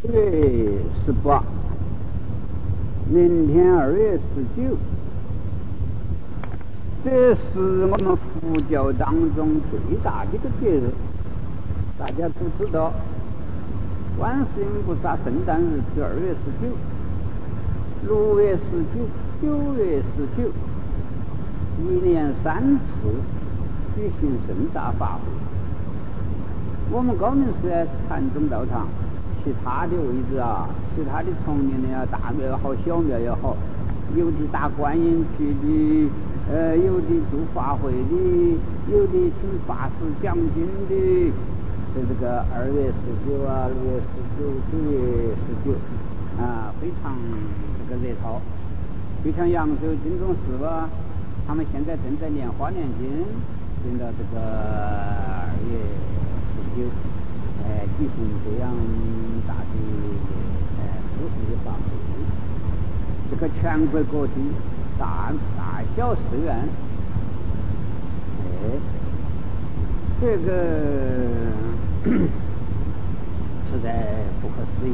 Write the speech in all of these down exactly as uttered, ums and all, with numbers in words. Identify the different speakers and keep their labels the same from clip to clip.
Speaker 1: 月十八，明天二月十九，这是我们佛教当中最大的一个节日。大家都知道，观世音菩萨圣诞日是二月十九，六月十九、九月十九，一年三次举行盛大法会。我们高明寺禅宗道场，其他的位置啊，其他的丛林的啊，大庙也好，小庙也好，有的打观音去的，呃，有的做法会的，有的请法师讲经的。在这个二月十九啊，六月十九、九月十九啊，非常这个热闹。就像扬州金钟寺吧，他们现在正在念花念经，念到这个二月十九，哎，举行这样大的哎普世的法会。这个全国各地大大小寺院，哎，这个实在不可思议。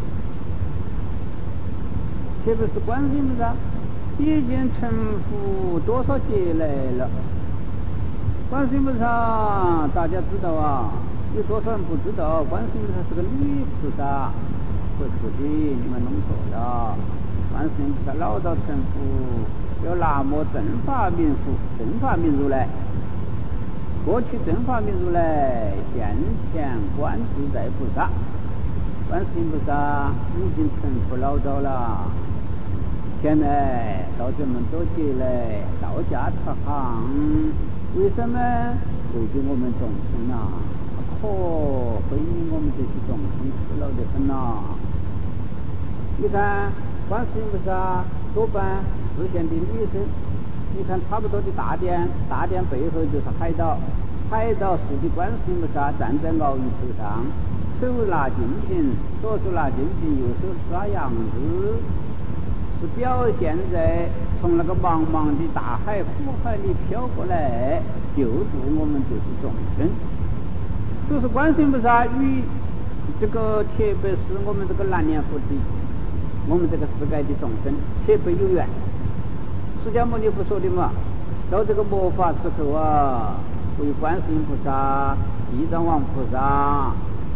Speaker 1: 特别是观世音菩萨已经成佛多少劫来了。观世音菩萨大家知道啊，有多少人不知道？观世音菩萨是个女菩萨，不是的，你们弄错了。观世音菩萨老早成佛，有南无正法明佛、正法明如来。过去正法明如来，现前观自在菩萨，观世音菩萨已经成佛老早了。现在到这么多劫来，道家出行，为什么为给我们众生啊？可悲我们这些众生苦恼得很呐！你看观世音菩萨多半视线的女生。你看，差不多的大殿，大殿背后就是海岛，海岛是的观世音菩萨站在鳌鱼头上，手拿金瓶，左手拿金瓶，右手抓杨枝，是表现在从那个茫茫的大海、苦海里飘过来，救助我们这些众生。就是观世音菩萨与这个，特别是我们这个南阎浮提，我们这个世界的众生特别有缘。释迦牟尼佛说的嘛，到这个末法时候啊，为观世音菩萨、地藏王菩萨，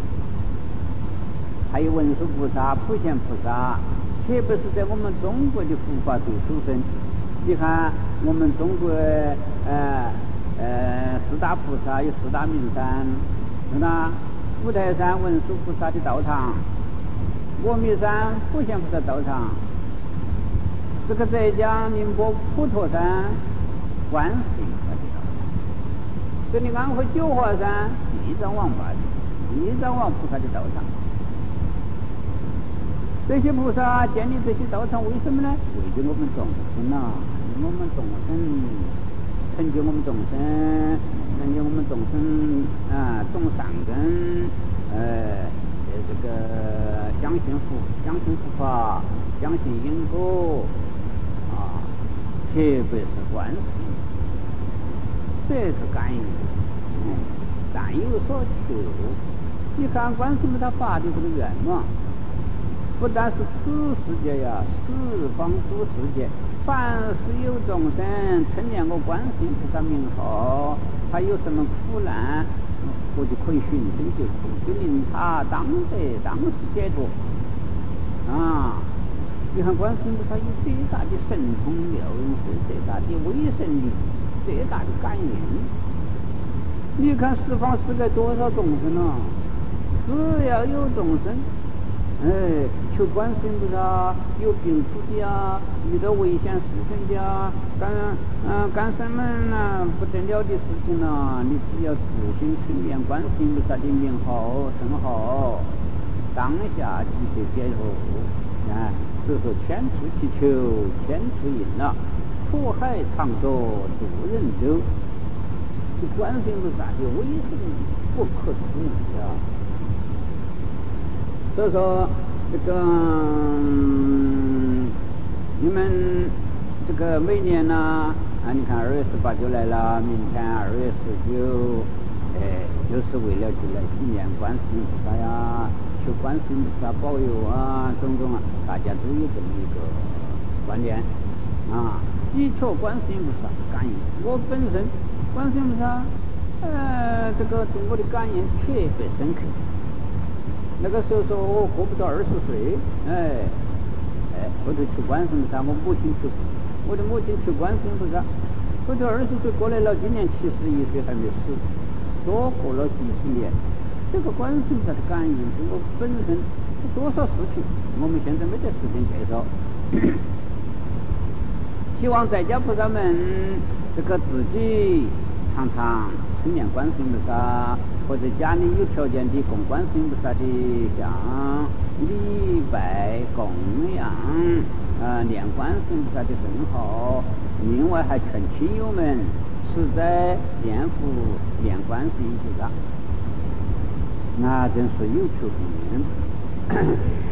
Speaker 1: 还有文殊菩萨、普贤菩萨，特别是在我们中国的护法最殊胜。你看我们中国呃呃四大菩萨有四大名山，是吧？五台山文殊菩萨的道场，峨眉山普贤菩萨道场。这个浙江宁波普陀山观世音菩萨的道场，这里安徽九华山地藏王菩萨地藏王菩萨的道场。这些菩萨建立这些道场，为什么呢？为着我们众生啊，我们众生成就我们众生，成就我们众生啊，种善根，呃，这个相信佛，相信佛法，相信因果。啊，特别是观世音，这是感应，嗯，但有所求。你看观世音他发的这个愿望，不但是此世界呀，十方诸世界，凡是有众生称念我观世音菩萨名号，他有什么苦难，我就可以寻声救苦，就令他当得当时解脱啊。你看观世音菩萨有最大的神通妙用，是最大的威神力，最大的感应。你看十方世界多少众生啊？只要有众生，哎，求观世音菩萨，有病苦的啊，遇到危险事情的啊，干嗯干什么呢不得了的事情啊，你只要自行称念观世音菩萨的名号称号，当下即可解脱啊。所以说，千处祈求千处应了，苦海常作渡人舟。这观世音菩萨的威神不可思议啊！所以说，这个、嗯、你们这个每年呢，啊，你看二月十八就来了，明天二月十九，哎。 就是为了去来纪念观世音菩萨呀，求观世音菩萨保佑啊，种种啊，大家都有这么一个观念啊，祈求观世音菩萨感应。我本身观世音菩萨，呃，这个对我的感应特别深刻。那个时候说我过不到二十岁，哎，哎，后头求观世音菩萨，我母亲求，我的母亲求观世音菩萨，后头二十岁过来了，今年七十一岁还没死。多过了几十年，这个观世音菩萨的感应对我本身多少事情，我们现在没得时间介绍。希望在家菩萨们这个自己常常称念观世音菩萨，或者家里有条件的供观世音菩萨的像礼拜供养啊，念观世音菩萨的圣号。另外还劝亲友们实在念佛念观世音菩萨，那真是有求必应。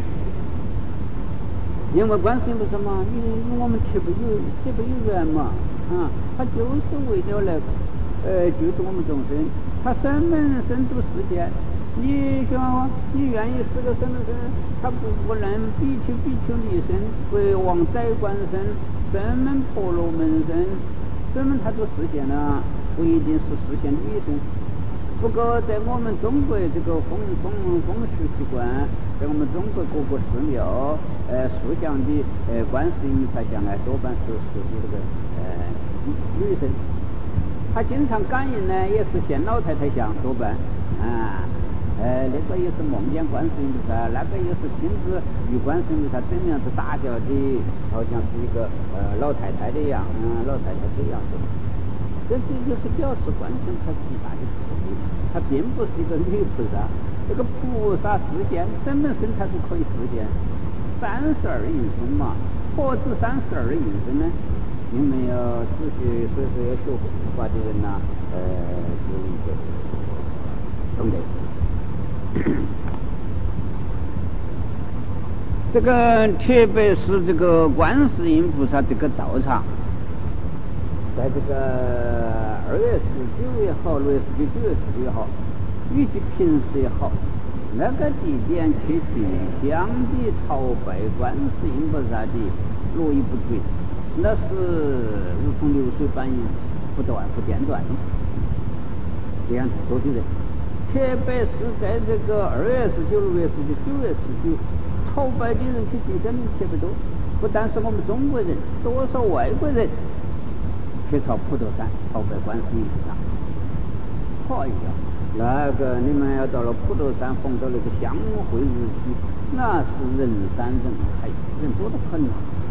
Speaker 1: 因为观世音菩萨嘛，与我们特别有特别有缘嘛，啊，他就是为了来呃救度我们众生，他什么身度世间，你想你愿意是个什么身，他不不能比丘比丘尼身、国王宰官身、声闻婆罗门身。什么他都实现了，不一定是实现女生。不过在我们中国这个风风风俗习惯，在我们中国各个寺庙，呃，塑像的呃观世音菩萨像啊，多半是是这个呃女生。他经常感应呢，也是现老太太像多半啊。呃，那个也是梦见观世音菩萨，那个也是亲自与观世音菩萨怎么样子打交的，好像是一个呃老太太的样，嗯，老太太的样子。这这就是表示观世音菩萨极大的慈悲，他并不是一个女菩萨。这个菩萨世间什么身他都可以实现，三十二应身嘛，何止三十二应身呢？有没有仔细所以说要学佛法的人呐、啊，呃，有一个懂得。这个特别是这个观世音菩萨这个道场，在这个二月十九也好，六月十九、九月十九也好，与其平时也好，那个地点去进香的朝拜观世音菩萨的络绎不绝，那是如同流水般不断不间断的，这样多的人。特别是在这个二月十九、六月十九、九月十九，朝拜的人去进香的特别多。不但是我们中国人，多少外国人去朝普陀山朝拜观世音菩萨。哎呀，那个你们要到了普陀山，逢到那个香会日期，那是人山人海，人多得很啊！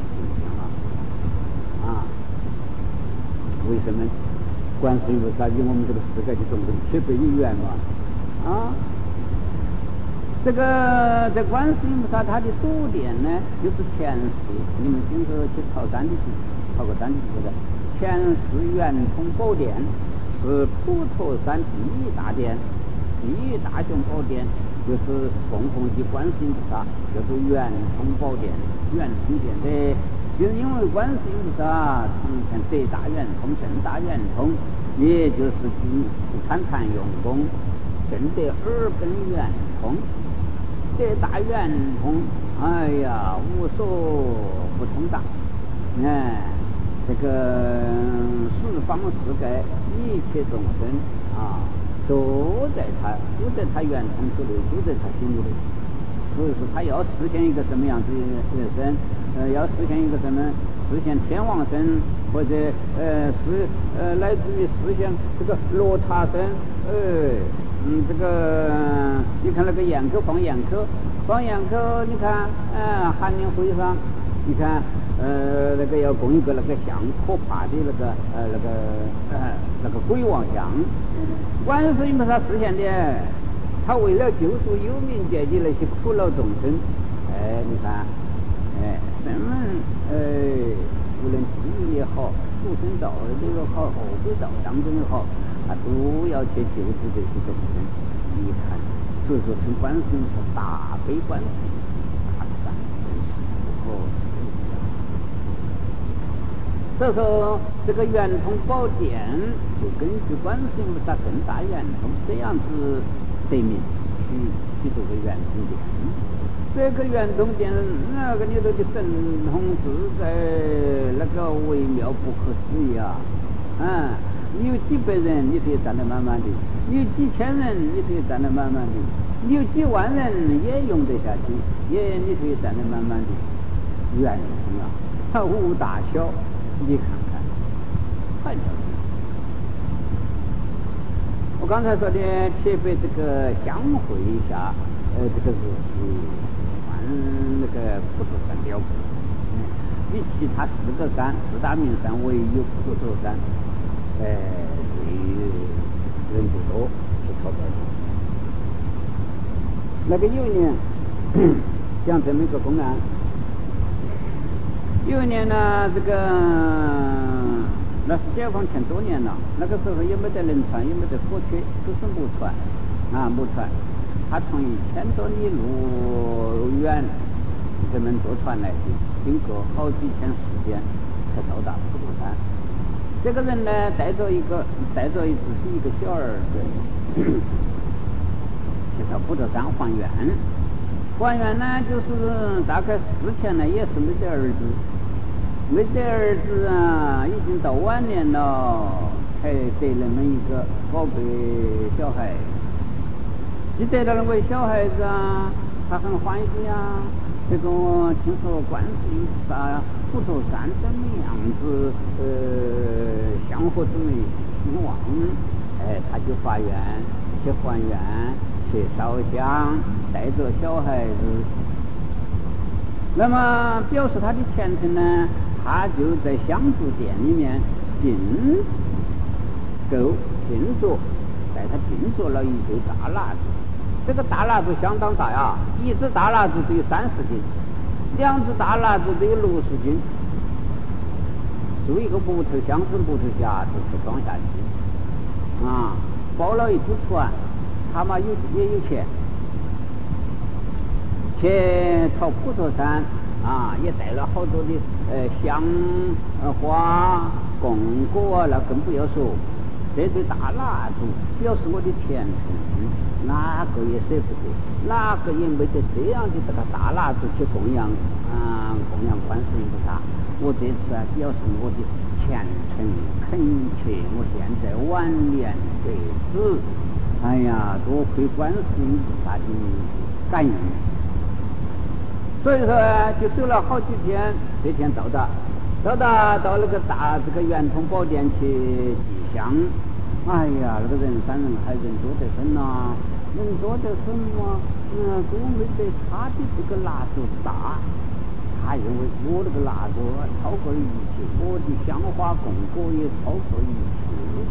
Speaker 1: 啊，为什么？观世音菩萨与我们这个世界的众生特别有缘嘛。啊，这个在观世音菩萨他的祖殿呢，就是前世，你们经过去朝山的去，朝过山的去的，前世圆通宝殿是普陀山第一大殿，第一大雄宝殿，就是供奉的观世音菩萨，叫做圆通宝殿、圆通殿的。就因为观世音菩萨常常德大圆通、正大圆通，也就是参禅用功。正得耳根圆通，德大圆通，哎呀，无所不通达。哎，这个十方世界一切众生啊，都在他，都在他圆通之内，都在他心里。所以说，他要实现一个什么样子的人生，呃，要实现一个什么，实现天王身，或者呃，是呃，来自于实现这个罗刹身，呃。嗯，这个你看那个焰口放焰口，放焰口，你看，嗯，寒林会上，你看，呃，那个要供一个那个像可怕的那个呃那个呃那个鬼王像，观世音菩萨实现的，他为了救助有名界的那些苦恼众生，哎，你看，哎，什么呃，无论地狱也好，畜生道也好，恶鬼道当中也好。他都要去救助这些众生，你看，所以说称观世音是大悲观世音，大善哦。 所以说这个圆通宝殿就根据观世音菩萨更大圆通这样子得名去去做个圆通殿。这个圆通殿那个里头的神通自在，那个微妙不可思议啊！嗯，你有几百人你可以站得满满的，你有几千人你可以站得满满的，你有几万人也用得下去，也你可以站得满满的。圆通啊，它无大小，你看看，太漂亮了。我刚才说的铁被这个相会一下，呃，这个是算那个普陀山了不得。嗯，比其他四个山四大名山唯有普陀山，呃，对人不多，是超标的。那个有一年讲这么一个公案。有一年呢，这个那是解放前多年了，那个时候也没得轮船，也没得火车，都是木船啊，木船。他从一千多里路远这么坐船来的，经过好几天时间才到达普陀山。这个人呢，带着一个带着自己一个小儿子，去到普陀山还愿。还愿呢，就是大概事前呢也是没得儿子。没得儿子啊，已经到晚年了，才得那么一个宝贝小孩。一得到那个小孩子啊，他很欢喜啊。这个听说观世音菩萨普陀山怎么样子，呃，香火怎么兴旺，哎，他就发愿去还愿，去烧香，带着小孩子。那么表示他的虔诚呢？他就在香烛殿里面定构定着，在他定着了一堆大蜡烛。这个大蜡烛相当大呀，一支大蜡烛得有三十斤，两支大蜡烛得有六十斤。做一个木头箱子木头匣子去装下去啊，包了一只船，他嘛有也有钱，去朝普陀山。啊，也带了好多的呃香、呃花、供果啊，那更不要说。这对大蜡烛表示我的虔诚，哪个也舍不得，哪个也没得这样的这个大蜡烛去供养啊、呃、供养观世音菩萨。我这次啊表示我的虔诚恳切，我现在晚年得子，哎呀，多亏观世音菩萨的感应。所以说就走了好几天，这天到达，到达到那个大这个圆通宝殿去祭香。哎呀，那个人山人海，人多得很呐、啊，人多得很嘛，嗯，都没得他的这个蜡烛大。他认为我那个蜡烛超过一切，我的香花供果也超过一切，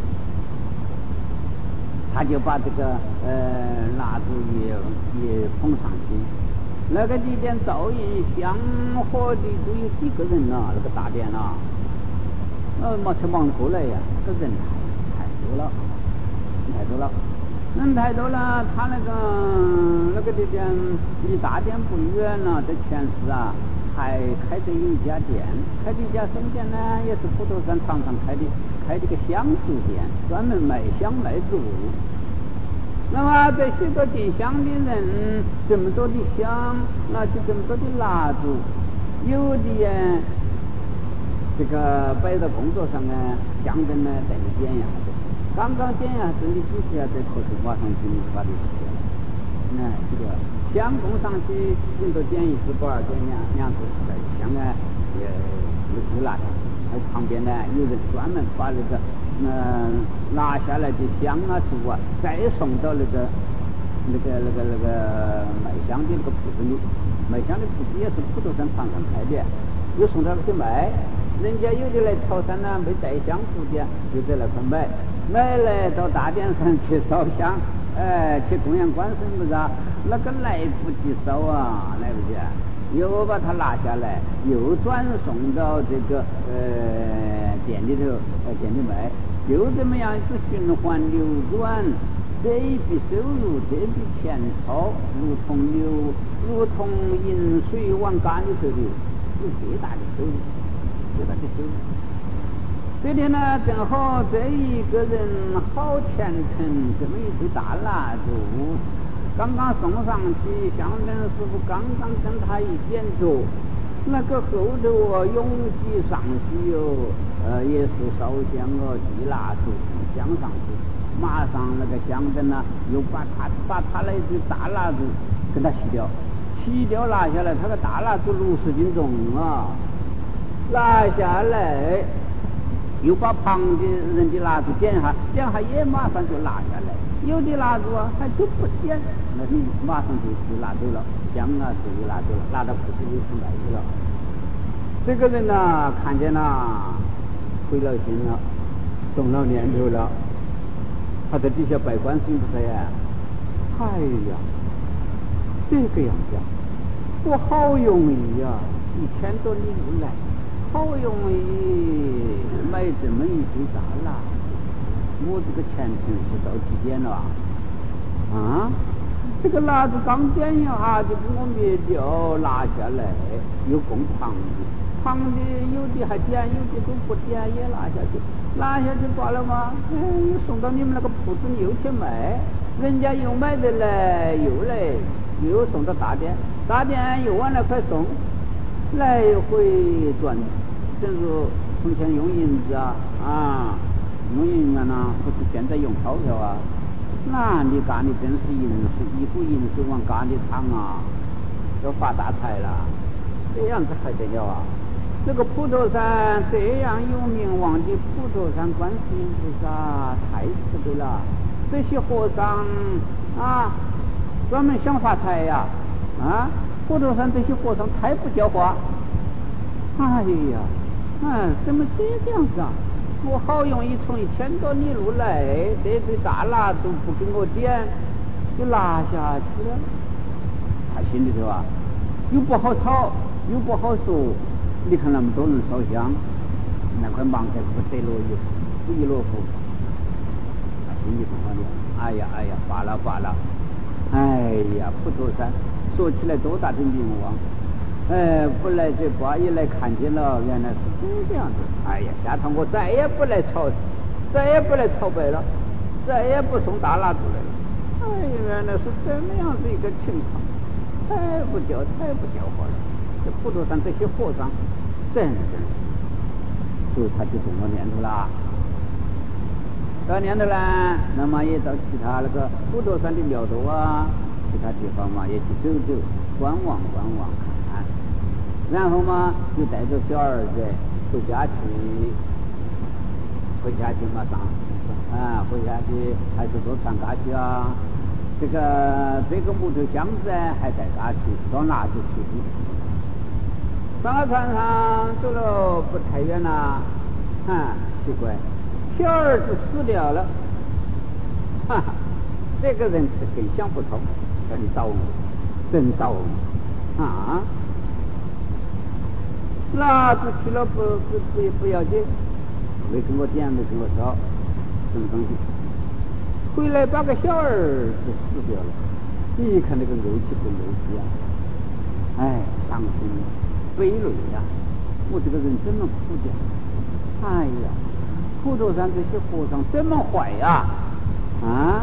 Speaker 1: 他就把这个呃蜡烛也也捧上去。那个里边照应香火的都有几个人呐、啊，那个大殿呐、啊，呃，没才忙过来呀，这人太太多了，太多了，人太多了。他那个那个里边离大殿不远了，在前世啊，还开着有一家店，开的一家什么店呢？也是普陀山常常开的，开的个香烛店，专门卖香卖烛。那么这许多进香的人，这么多的香，那就这么多的蜡烛，有的人这个摆到工作上呢，香灯呢在那点呀，刚刚点呀，真的几时啊，在头头马上就把它吃了。哎，这个香供上去，顶多点一支不二，点两两支，香呢也也不拿下。而旁边呢，有人专门把那个。嗯，拿下来的香啊烛啊，再送到那个那个那个那个卖香的那个铺子里，卖香的铺子也是普陀山常常开的，又送到那去卖。人家有的来潮汕呢，没带香烛的，就在那块买，买来到大殿上去烧香，哎，去供养观世音菩萨，那个来不及烧啊，来不及啊，又把它拿下来，又转送到这个呃店里头，呃店里卖。就这么样一直循环流转，这一笔收入，这笔钱钞，如同流，如同饮水往缸里头流，有最大的收入，最大的收入。 这天呢，正好这一个人好虔诚，这么一堆大蜡烛，刚刚送上去，香灯师傅刚刚跟他一点着，那个后头哦，拥挤上去哟，呃，也是烧香哦，递蜡烛，香上去，马上那个香灯呢，又把他把他那堆大蜡烛给他熄掉，熄掉拿下来，他个大蜡烛六十斤重啊，拿下来。又把旁的人的蜡烛点下，点下也马上就拿下来。有的蜡烛啊，还都不点，那你马上就就拿走了，香啊水就拿走了，拿到裤子里去卖去了。这个人呢、啊，看见了，灰了心了，动了念头了，他在底下拜观世音菩萨呀。哎呀，这个样子啊，我好容易呀、啊，一千多里路来。好容易买这么一堆大蜡，我这个钱真是到几点了啊？啊，这个蜡烛刚点一下就给我灭掉，拿下来又供旁的，旁的有的还点，有的都不点，也拿下去，拿下去罢了吗？哎，送到你们那个铺子里又去卖，人家又买的来，又来又送到大店，大店又往那块送，来回转。正是从前用银子啊，啊，用银子呢，不是现在用钞票啊。那你干的真是银子，一股银子往干的汤啊，要发大财了。这样子还得了啊？这个普陀山这样有名望的普陀山观世音菩萨太慈悲了。这些和尚啊，专门想发财呀，啊，普陀山这些和尚太不教化。哎呀！嗯，怎么这个样子啊？我好容易从一千多里路来，这堆大蜡烛不给我点，就拿下去了。他心里头啊，又不好吵，又不好说。你看那么多人烧香，那块忙得不得了一不亦乐乎。他心里头想的，哎呀哎呀，罢了罢了。哎呀，普陀山说起来多大的名望。哎，不来这瓜一来看见了，原来是这样子。哎呀，下趟我再也不来朝，再也不来朝拜了，再也不送大蜡烛来了。哎，原来是这么样子一个情况，太不教，太不教化了。这普陀山这些和尚，真真，所以他就动了念头了。到念头呢，那么也到其他那个普陀山的庙头啊，其他地方嘛，也去走走，观望观望。然后嘛，就带着小儿子回家去，回家去嘛上，啊，回家去还是坐船家去啊。这个这个木头箱子还带家去，到哪就去。上了船上走了不太远了，啊，奇怪，小儿子死掉了，哈哈，这个人是更想不通，真倒霉，真倒霉啊！蜡烛去了不不不不要紧，没跟我点，没跟我烧，什么东西？回来把个小儿子死掉了，你看那个怄气不怄气啊？哎，伤心悲泪呀！我这个人怎么苦的？哎呀，普陀山这些和尚这么坏呀！啊！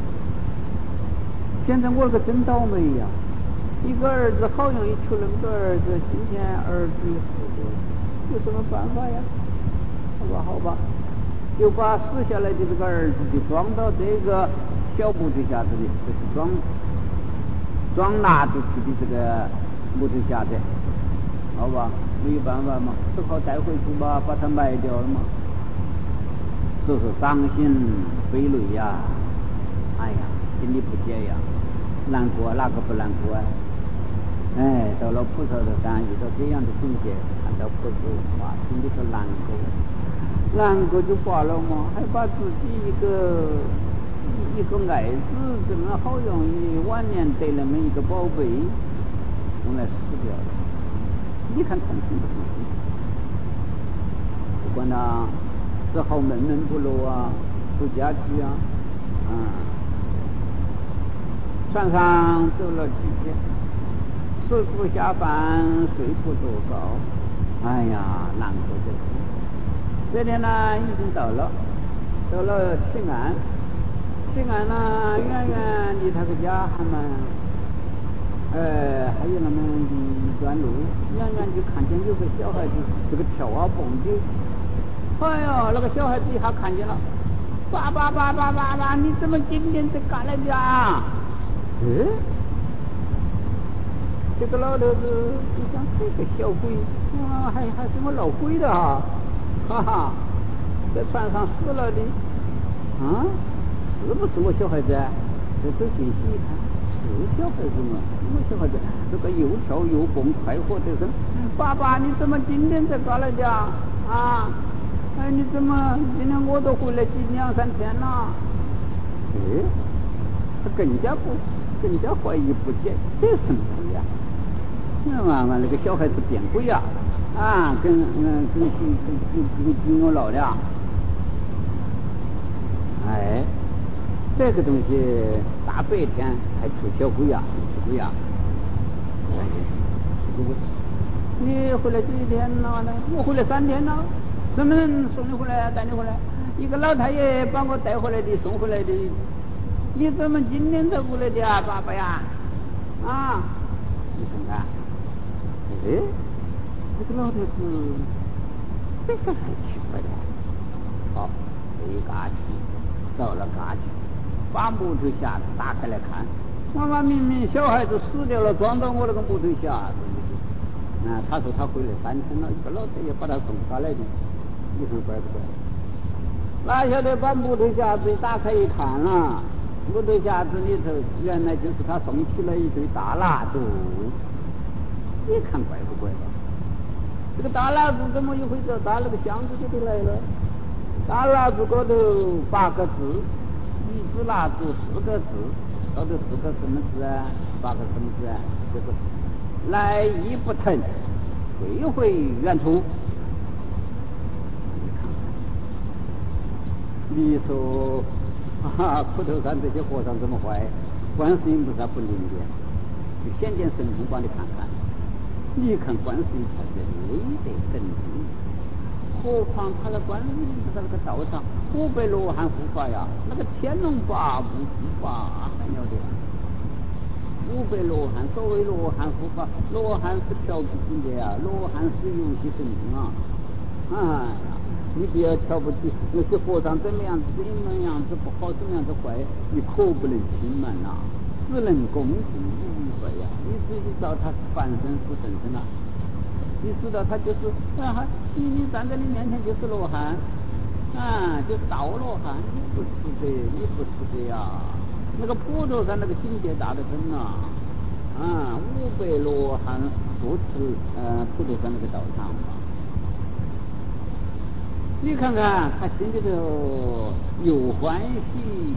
Speaker 1: 现在我可真倒霉呀！一个儿子好容易出了个儿子，今天儿子也死了，有什么办法呀？好吧，好吧，就把死下来的这个儿子就装到这个小木头匣子里，就是装装蜡烛去的这个木头匣子，好吧，没有办法嘛，只好带回去吧，把它埋掉了嘛。这是伤心悲泪呀！哎呀，心里不解呀，难过哪个不难过啊？哎，到了普陀山遇到这样的境界，看到佛祖，哇，心里头难过，难过就罢了嘛，还把自己一个一一个爱子，这么好容易晚年得那么一个宝贝，用来死掉了。你看痛心不痛心？不管他只好闷闷不乐啊，回家去啊，啊、嗯，船上走了几天。师傅下凡，水不多高，哎呀，难过的。 这天呢已经到了，到了西安，西安呢远远离他个家还蛮，呃，还有那么一段路，远远就看见有个小孩子，这个跳啊蹦的，哎呦，那个小孩子一下看见了，爸爸爸爸爸爸，你怎么今天在干来的啊？嗯，这个老头子就想这个小鬼，啊，还还怎么闹鬼的哈？哈哈，在船上死了的，啊，是不是我小孩子啊？这走进去一看，是小孩子嘛，我小孩子，这个又跳又蹦，快活得很。爸爸，你怎么今天才搞来的啊？啊，哎，你怎么今天我都回来几两三天了？哎，他更加不，更加怀疑不解，这是什么鬼呀？那嘛嘛，那个小孩子变鬼呀！啊，跟嗯跟跟跟跟跟我闹的，哎，这个东西大白天还出小鬼呀，出鬼呀！哎，你回来几天了呢？我回来三天了。什么人送你回来带你回来？一个老太爷把我带回来的，送回来的。你怎么今天才回来的啊，爸爸呀？啊，你看看，哎。这个老头子，这个很奇怪的。好，回家去，到了家去，把木头匣子打开来看，妈妈明明小孩子死掉了，装到我那个木头匣子里头。啊，他说他回来三天了，一个老太爷把他送下来的，你说怪不怪？哪晓得把木头匣子打开一看啊，木头匣子里头原来就是他送起了一堆大蜡烛，你看怪不怪吧？这个大蜡烛怎么一回事？打那个箱子里头来了。大蜡烛高头八个字，一支蜡烛四个字，高头四个什么字啊？八个什么字啊？就是来意不疼，退回原处。你说啊，苦头山这些和尚这么坏，观世音菩萨不灵的，就显见神通帮你看看。你看观世音菩萨威德神通，何况他的观世音菩萨那个道上五百罗汉护法呀，那个天龙八部护法还了得。五百罗汉，所谓罗汉护法，罗汉是调不起的呀，罗汉是游戏神通啊！哎呀，你不要瞧不起那些和尚怎么样子，怎么样子不好，怎么样子坏，你可不能轻慢呐，只能恭敬礼拜呀。你自己知道他是凡身是神圣啊，你知道他就是啊，你你站在你面前就是罗汉啊，就是道罗汉，你不是的，你不是的呀。那个普陀山那个境界大得很呐，啊，五百罗汉不是呃普陀山那个道场嘛。你看看他心里头又欢喜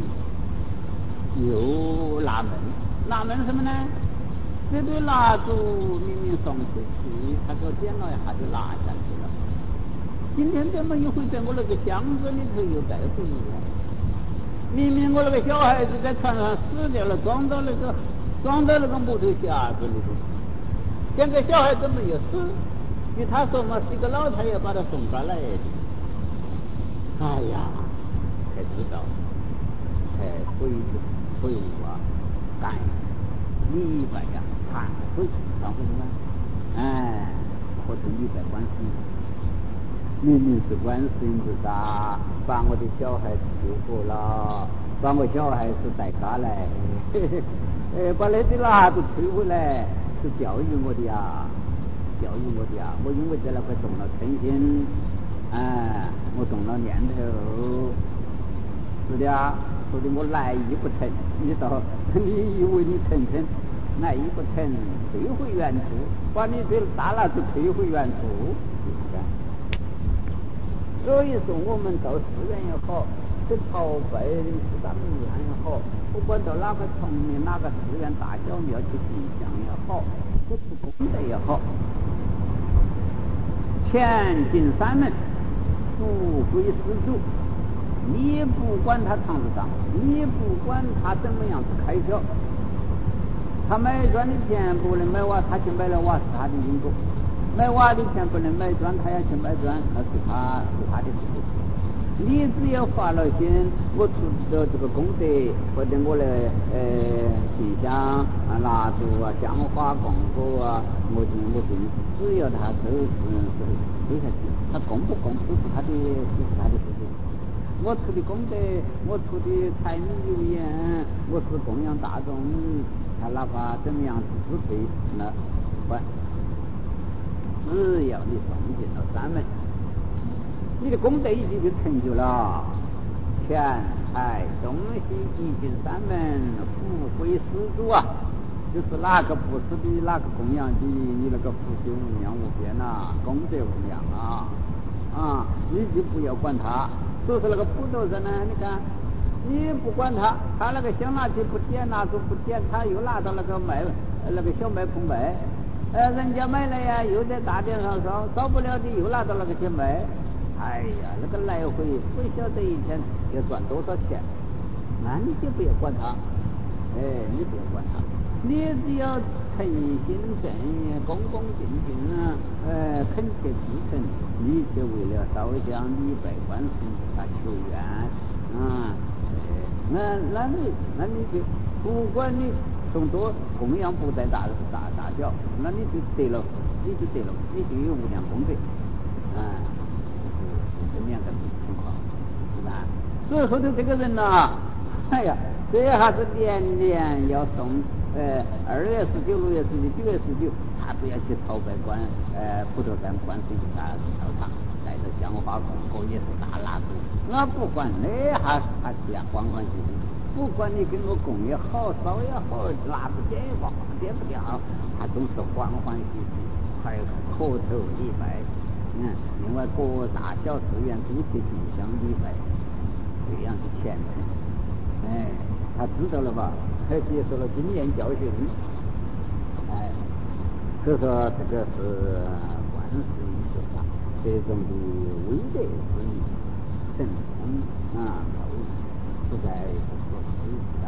Speaker 1: 又纳闷，纳闷什么呢？这堆蜡烛明明送出去，他说点了一下就拿下去了。今天怎么一回在我那个箱子里头又带回来？明明我那个小孩子在船上死掉了，装到那个装到那个木头匣子里头，两个小孩子没有死，据他说嘛，是一个老太爷把他送过来的。哎呀，才知道，才悔悔悟啊，感明白呀，忏悔，忏悔什么？哎，或者明白观世音，明明是观世音菩萨把我的小孩子救活了，把我小孩子带家来，嘿嘿，呃，把那些蜡烛推回来，是教育我的呀，教育我的呀。我因为在那块动了嗔心，哎，我动了念头，是的啊，说的我来意不成，你道，你以为你成成来意不成，退回原处，把你这大蜡烛退回原处。所以说我们到寺院也好，去朝拜四大名山也好，不管到哪个城里哪个寺院大小庙去进香也好，去做功德也好，前进三门，不归四主，你不管他堂子上，你不管他怎么样子开销，他买砖的钱不能买瓦，他去买了瓦是他的因果。 买瓦的钱不能买砖，他要去买砖，那是他是他的事情。你只要发了心，我出的这个功德，或者我的呃信箱啊、蜡烛啊、香花供果啊，我就我就只要他都嗯是收下去，他供不供都是他的，都是他的事情。我出的功德，我出的柴米油盐，我是供养大众，他哪怕怎么样是支配，那不管，只要你送进了三门。你的功德已经就成就了，钱财东西一进三门，福归施主啊！就是哪个布施的，哪个供养的，你那个福修无量无边呐，功德无量啊！啊，你就不要管他。所以说那个普通人呢，你看，你不管他，他那个香蜡烛不点，蜡烛不点，他又拿到那个卖那个小卖铺卖，呃，人家买了呀，又在大殿上烧，烧不了的又拿到那个去卖。哎呀，那个来回不晓得一天要赚多少钱，那你就不要管他，哎，你不要管他，你只要诚心正义、恭恭敬敬啊，呃，恳切至诚，你就为了烧香礼拜观世音菩萨求愿啊，那那你那你就不管你送多供养不在大大大小，那你就得了，你就得了，你就有无量功德啊。两个情况，是吧？所以后头这个人呐、啊，哎呀，这下子年年要送，呃，二月十九、六月十九、九月十九，他都要去朝拜观，呃，普陀山观世音菩萨道场，带着香花供果，也是大蜡烛。我不管那还还是要欢欢喜喜，不管你给我供也好，烧也好，蜡不点也好，点不点好，他都是欢欢喜喜，快磕头礼拜。嗯，另外各大小寺院都去进香礼拜，这样是虔诚。哎，他知道了吧？他接受了经验教训。哎，所以说这个是观世音菩萨这种的威德之力，神通啊，不在不可思议啊。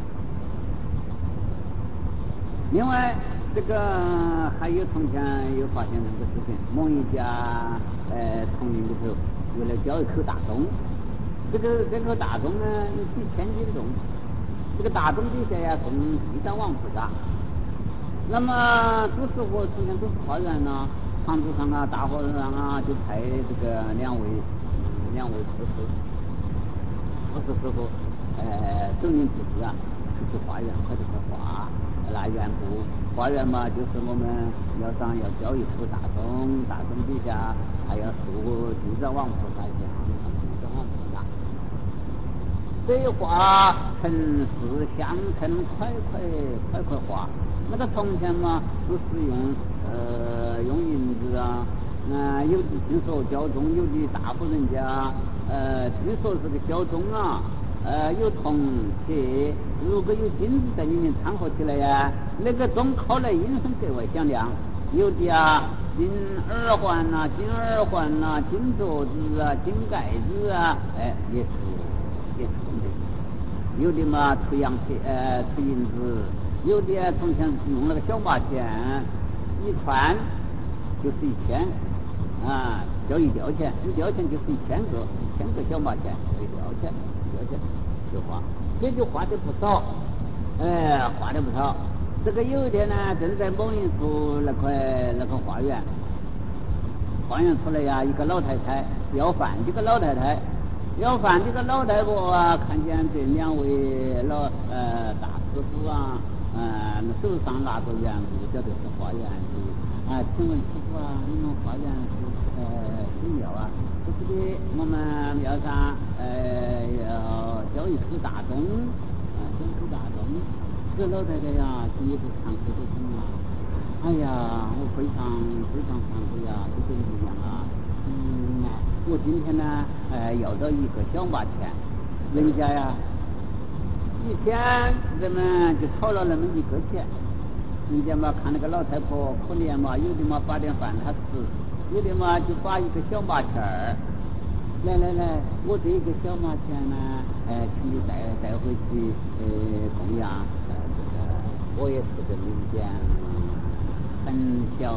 Speaker 1: 另外。这个还有从前有发现这个事情，某一家呃丛林里头为了浇一口大钟，这个这口大钟呢有几千斤重，这个大钟底下呀供地藏王菩萨。那么朱师傅从前都是化缘呐，堂主上啊、大和尚啊就派这个两位嗯、两位师傅，不是师傅，呃，走人布施啊，出去化缘，快点快化。拿缘布化缘嘛，就是我们要上要交一口大钟，大钟底下还要塑地藏王菩萨像，地藏王菩萨。这化成是香成快快快快化。那个从前嘛，都是用呃用银子啊，啊、呃、有的听说交钟，有的大户人家呃听说这个交钟啊。呃，有铜铁，如果有金子在里面掺和起来呀，那个钟敲来音声格外响亮。有的啊，金耳环呐、啊，金耳环呐、啊，金镯子啊，金盖子啊，哎，也是也是铜的。有的嘛，出洋铁，呃，出银子；有的啊，从前用那个小麻钱，一串就是一千，啊，叫一吊钱，一吊钱就是一千个，一千个小麻钱，一吊钱。就花，也就花的不少，哎，花的不少。这个有一天呢，正在某一处那块那个花园，花园出来呀，一个老太太要饭，这个老太太要饭，这个老太婆啊，看见这两位老呃大师傅啊，呃手上拿着圆布，晓得是花园的，啊，请问师傅啊，你们花园是呃谁庙啊？不是的，我们庙上呃要交一口大钟，啊，交一口大钟。这老太太呀，第一个惭愧的很啊！哎呀，我非常非常惭愧呀，这个力量啊，嗯，我今天呢，呃，要到一个小麻钱，人家呀，一天人们就讨了那么一个钱，人家嘛看那个老太婆可怜嘛，有的嘛把点饭她吃。有的嘛就把一个小麻钱儿，来来来，我这一个小麻钱呢，呃，请你带带回去，呃，供养，呃，这个我也是个民间很小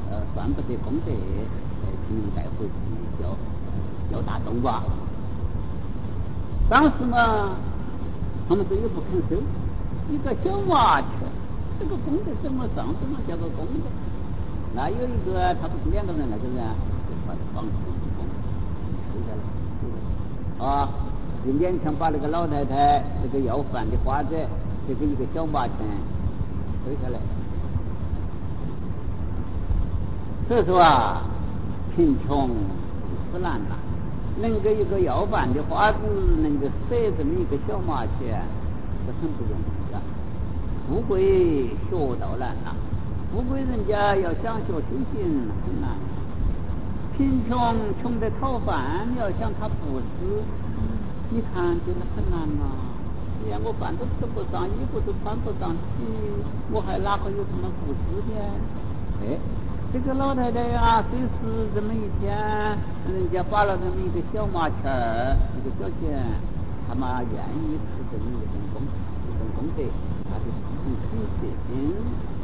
Speaker 1: 呃算不得功德，呃请你带回去叫叫大众吧。当时嘛，他们这也不肯收，一个小麻雀，这个功德怎么上？怎么叫个功德？那有一个，他不是两个人，那个人就把他绑出去，收下来，啊，就勉强把那个老太太这个要饭的花子，这个一个小麻钱收下来。所以说啊，贫穷是难呐。能够一个要饭的花子能够舍这么一个小麻钱，这很不容易啊。富贵学道难呐、啊，富贵人家要想学修行很难、啊。贫穷穷得讨饭，要想他布施，你看真的很难呐、啊。连我饭都吃不上，衣服都穿不上去，我还哪个有什么布施的？哎。这个老太太呀、啊，虽是这么一天，人家发了这么一个小麻钱儿，一个小钱，他妈愿意吃这么一份功，一份功德，他就很很贴心。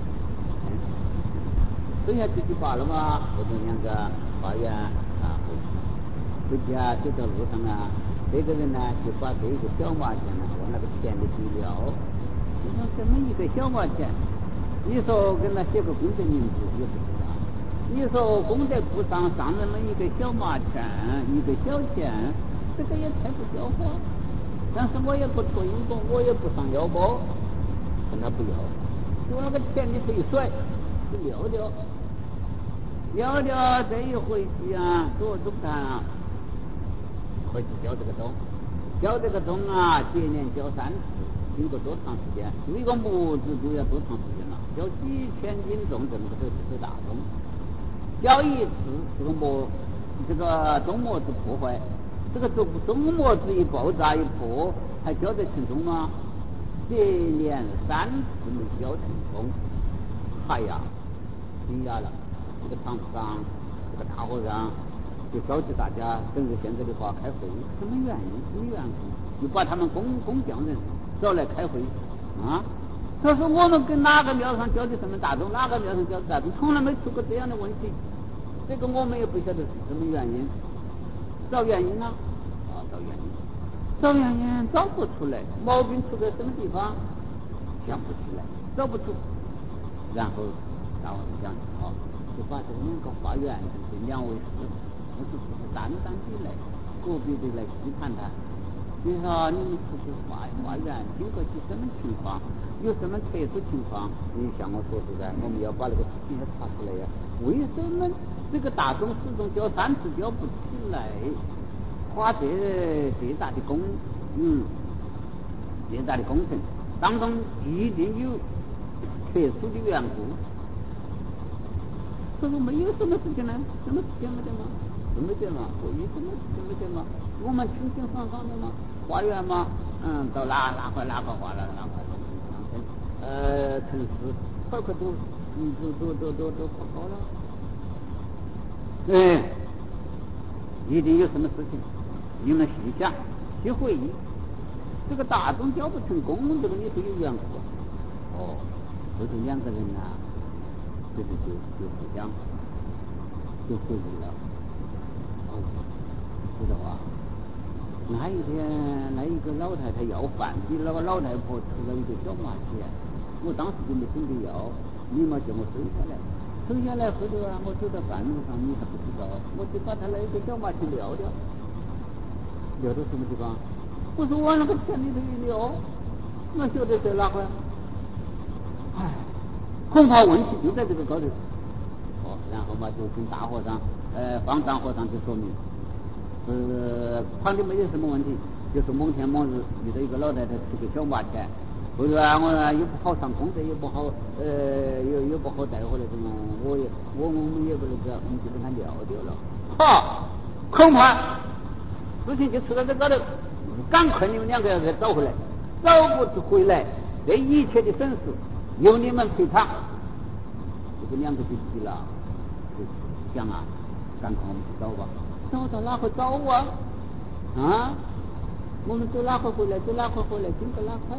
Speaker 1: 剩下这句话了嘛，我们两个法院啊，回去啊，走到路上啊，这个人呢就把这一个小麻钱呢往那个田里去了。你说这么一个小麻钱，你说跟他写个功德名字也不行。你说功德簿上上那么一个小麻钱，一个小钱，这个也太不消化。但是我也不托因果，我也不上腰包，跟他不要，就那个钱里头一甩，就撂掉，撂掉这一回去啊，多都看啊，回去交这个钟，交这个钟啊，接连交三次，经过多长时间？就一个木子都要多长时间了？交几千斤重，这么个是大钟。交一次，这个膜，这个钟膜子破坏，这个钟钟膜子一爆炸一破，还交得成功吗？接连三次没交成功，哎呀，惊讶了！这个堂上，这个大和尚就召集大家，等着现在的话开会，什么原因？什么缘故？就把他们工工匠人找来开会啊。他说我们跟哪个庙上交的什么大钟，哪个庙上交的大钟，从来没出过这样的问题。这个我们也不晓得是什么原因，找原因啊，啊，找原因，找原因找不出来，毛病出在什么地方，想不起来，找不出。然后大和尚讲好，就把这两个花园这两位师，我是单单的来，个别的来细谈谈。你说你出去花花园经过些什么情况，有什么特殊情况，你向我说出来，我们要把那个事情查出来呀。为什么这个大众始终交三次交不起来？花这这大的工，嗯，这大的工程当中一定有特殊的缘故。他说没有什么事情呢，什么事情没得吗？没得嘛，我有什么事情没得嘛？我们清清爽爽的嘛，花园嘛，嗯，到哪哪块哪块花了哪块农村呃，城市块块都，嗯，都都都都都可高了。对，一定有什么事情，你们细想，去回忆。这个大众交不成功，这个也是有缘故。哦，这是两个人呐、啊，这就就就互相就回忆了。哦，知道啊？那一天，那一个老太太要饭的，那个老太婆吃了一个小麻钱，我当时就没准备要，你嘛叫我收下来。收下来后头啊，我走到半路上，你还不知道，我就把他那一个小麻钱撂掉，撂到什么地方？我说往那个田里头一撂，我晓得在哪块？哎，恐怕问题就在这个高头。哦，然后嘛就跟大和尚，呃，方丈和尚就说明，呃，旁边没有什么问题，就是某天某日遇到一个老太太吃个小麻钱。后头啊，我又不好上功德，又不好，呃，又又不好带回来，这种我也我我们也不那个，我们就跟他撂掉了。哈，恐怕事情就出在这高头，赶快你们两个要再找回来，找不回来，这一切的损失由你们赔偿。这个两个就急了，就想啊，赶快我们去找吧，找到哪个找啊？啊？我们走哪块回来，走哪块回来，经过哪块？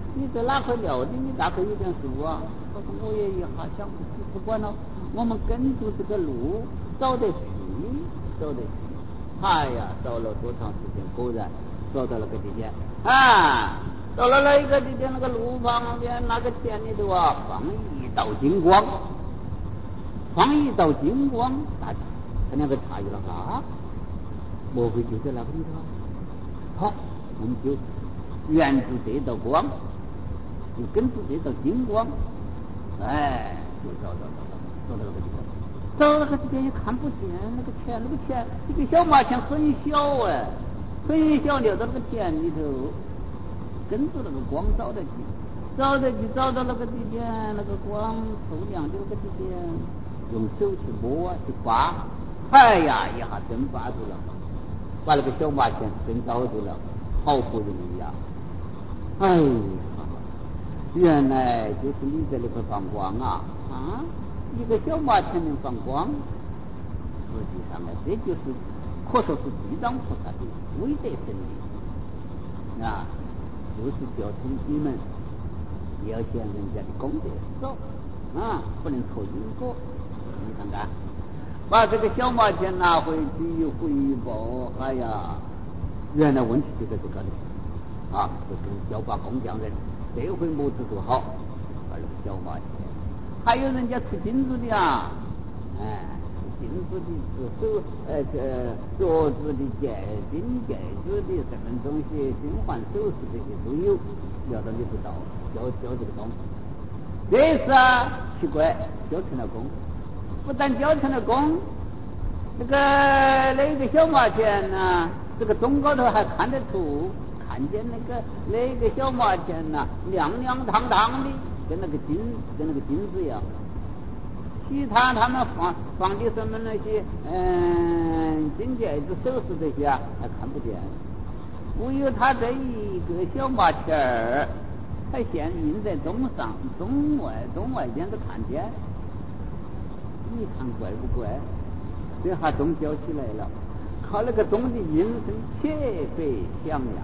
Speaker 2: 你在哪块料的？你大概有点数啊。我说我也一下想不起，不管了，我们跟着这个路走得去，走得去。哎呀，走了多长时间？果然走到了个地点啊，到了那一个地点，那个路旁边那个田里头啊，放一道金光，放一道金光，大家他两个诧异了啊，莫非就在那个地方？好，我们就沿着这道光，就跟着这道金光，哎，就走走走走，走到那个地方。走那个地方也看不见那个田，那个田这个小麻田很小哎，很小，溜到那个田里头，跟着那个光走得去，走得去，走到那个地点，那个光透亮的那个地点，用手去摸啊，去刮，哎呀，一下真抓住了，把那个小麻田真找住了，好不容易呀！哎呀，原来就是你在那块放光啊啊！一个小麻田能放光，实际上呢，这就是可说是地藏菩萨的威德神力啊！就是教徒弟们要见人家的功德少啊，不能错因果。你看看，把这个小麻田拿回去一回报，哎呀，原来问题就在这个里啊！就是要把工匠人这回模子做好，把那个小麻田。还有人家出金子的啊，哎，出金子的是手，呃，这镯子的戒金戒指的什么东西，金环首饰这些都有，要到你不到，交交这个东西。这次啊，奇怪，交成了工，不但交成了工，那个那个小麻田呐，这个钟高头还看得出，看见那个那个小麻田呐，亮亮堂堂的。跟那个金跟那个金子一样，其他他们放放的什么那些嗯金戒指首饰这些啊还看不见，唯有他这一个小麻田儿还现印在钟上，钟外钟外间都看见，你看怪不怪？这下钟交起来了，靠那个钟的音声特别响亮，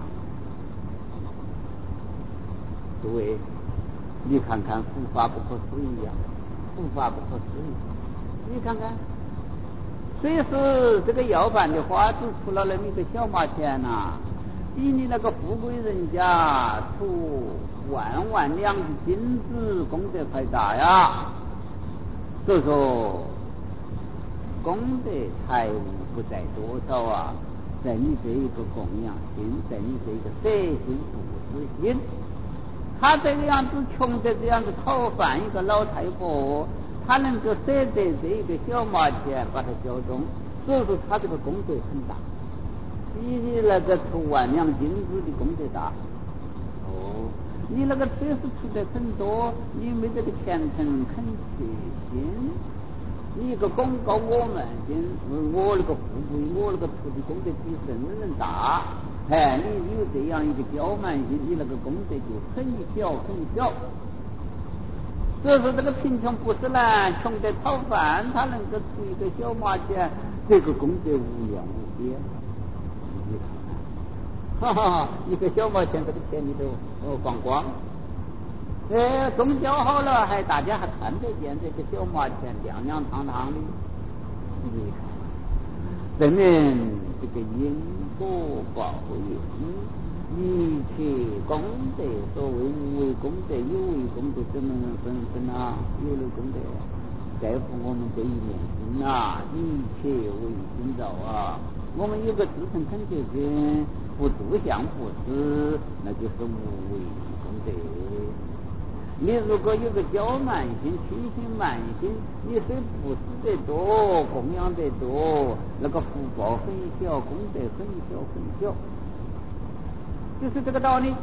Speaker 2: 各位。你看看，佛法不可思议呀！佛法不可思议，你看看，虽是这个要饭的花只出了那么一个小麻田呐、啊，比你那个富贵人家出万万两的金子功德还大呀！所以说，功德财物不在多少啊，在你这一个供养心，在你这一个舍心布施心。他这个样子穷的这样子讨饭，一个老太婆，他能够舍得这一个小麻田把它交中，所以说他这个功德很大，比你那个出万两金子的功德大。哦，你那个车是出的很多，你没这个虔诚恳切心，你一个功高我慢心，我那个富贵，我那个出的功德比圣人大。哎，你有这样一个骄慢心，你那个功德就很小很小。所以说这个贫穷不是难，穷得讨饭，他能够出一个小麻田，这个功德无量无边。你看看，哈哈，一个小麻田这个田里头哦放光，哎，钟交好了，还大家还看得见这个小麻田亮亮堂堂的。你看，证明这个因果报应，一切功德，所谓无为功德、有为功德，怎么能分分啊？有了功德，在乎我们这一念心啊，一切为心造啊。我们有个自诚恳切心，不度相布施，那就是无为功德。你如果有个骄慢心、轻心慢心，你虽布施得多，供养得多，那个福报很小，功德很小很小，就是这个道理。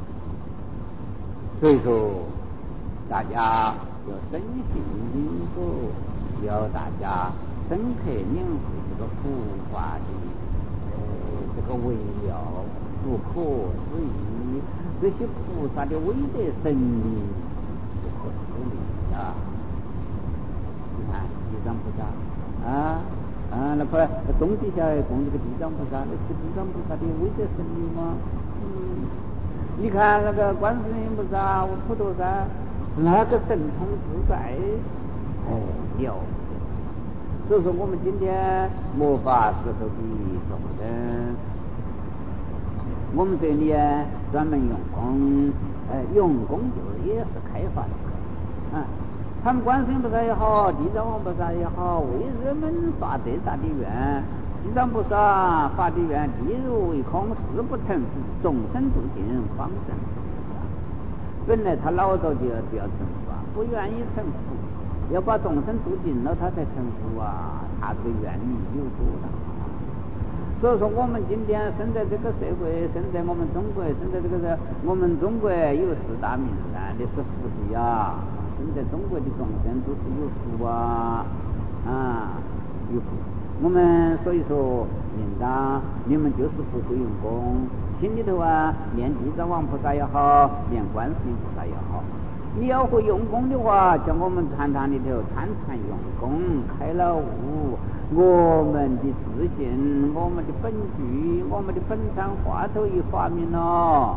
Speaker 2: 所以说，大家要深信因果，要大家深刻领会这个佛法的呃这个微妙不可思议，这些菩萨的威德神力不可思议啊！你看地藏菩萨啊啊，那块东底下供这个地藏菩萨，那是地藏菩萨的威德神力吗？嗯， 你看那个观世音菩萨、普陀山，那个神通自在，哦了。所以说我们今天末法时候的众生，我们这里专门用功，呃，用功就也是开发的，啊，他们观世音菩萨也好，地藏王菩萨也好，为人们发最大的愿。地藏菩萨发的愿，地如为空，誓不成佛，众生度尽方成佛。本来他老早就要就要成佛啊，不愿意成佛，要把众生度尽了，他才成佛啊。他这个愿力有多大？所以说，我们今天生在这个社会，生在我们中国，生在这个人，我们中国有四大名山的是福地啊。生在中国的众生都是有福啊，啊，有福。我们所以说，应当你们就是不会用功，心里头啊念地藏王菩萨也好，念观世音菩萨也好，你要会用功的话，像我们坛堂里头参禅用功，开了悟，我们的自信，我们的本具，我们的本参话头一发明了。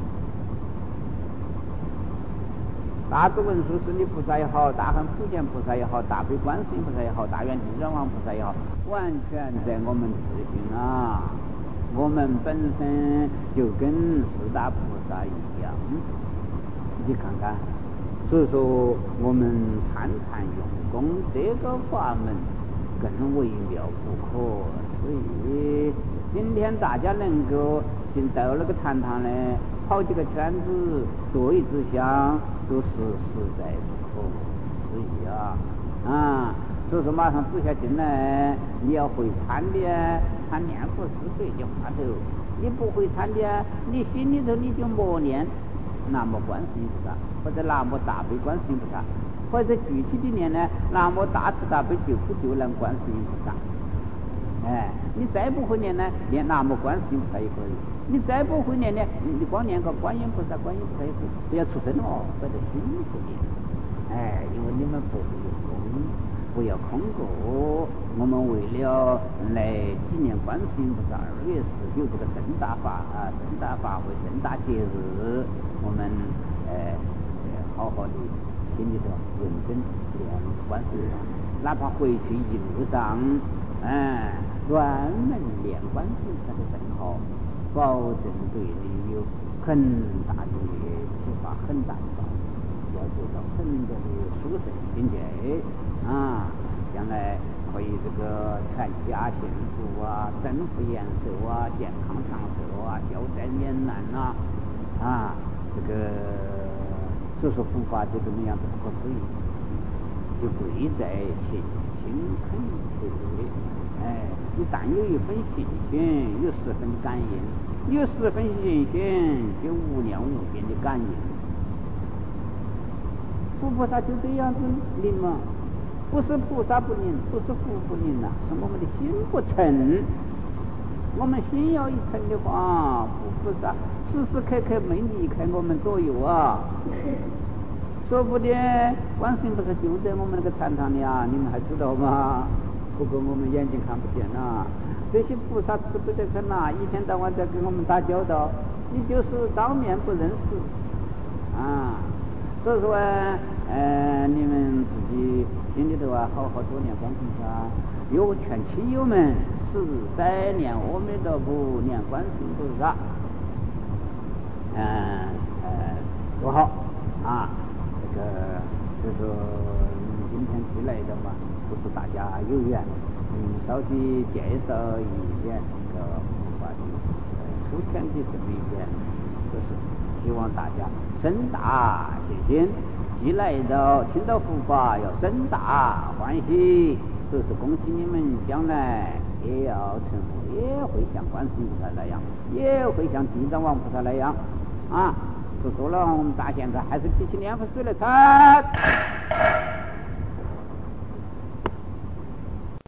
Speaker 2: 大智文殊师利菩萨也好，大横普贤菩萨也好，大悲观世音菩萨也好，大愿地藏王菩萨也好，完全在我们自信啊！我们本身就跟四大菩萨一样，你看看。所以说，我们参禅用功这个法门更微妙不可。所以今天大家能够进到那个坛堂呢，跑几个圈子，做一支香，都是实在不可思议啊！啊，所以说马上走下进来，你要会参的，参念佛是这句话头；你不会参的，你心里头你就默念南无观世音菩萨，或者南无大悲观世音菩萨，或者具体的念呢，南无大慈大悲救苦救难观世音菩萨。哎，你再不会念呢，念南无观世音菩萨也可以。你再不会念呢，你光念个观音菩萨，观音菩萨也可以，不要出声哦，或者心里头念。哎，因为你们不会用功，不要空过。我们为了来纪念观世音菩萨，二月十九这个盛大法啊，盛大法会、盛大节日，我们呃好好的心里头认真念观世音菩萨，哪怕回去一路上，嗯，专门念观世音菩萨的圣号。保证对你有很大的启发，很大的帮助，要做到很多的殊胜境界啊！将来可以这个全家幸福啊，增福延寿啊，健康长寿啊，消灾免难呐！啊，这个所以说佛法就这么样子不可思议，就贵在信心恳切。哎，你但有一份信心，有十分感应，有十分信心，就无量无边的感应。佛菩萨就这样子灵嘛，不是菩萨不灵，不是佛不灵呐、啊，是我们的心不诚。我们心要一诚的话，佛菩萨时时刻刻没离开我们左右啊。说不定观世音菩萨就在我们那个禅堂里啊，你们还知道吗？不过我们眼睛看不见呐、啊，这些菩萨慈悲得很呐，一天到晚在跟我们打交道，你就是当面不认识啊。所以说呃，你们自己心里头啊，好好多念观世音菩萨，有劝亲友们实在念阿弥陀佛，念观世音菩萨，嗯呃多好啊！这个就是说今天提来的嘛。就是大家有缘，嗯，稍微介绍一点这个佛法的出现的这么一点，就是希望大家深大信心，既来到听到佛法要深大欢喜，就是恭喜你们将来也要成佛，也会像观世音菩萨那样，也会像地藏王菩萨那样啊！说多了，我们大现在还是提起两盆水来参。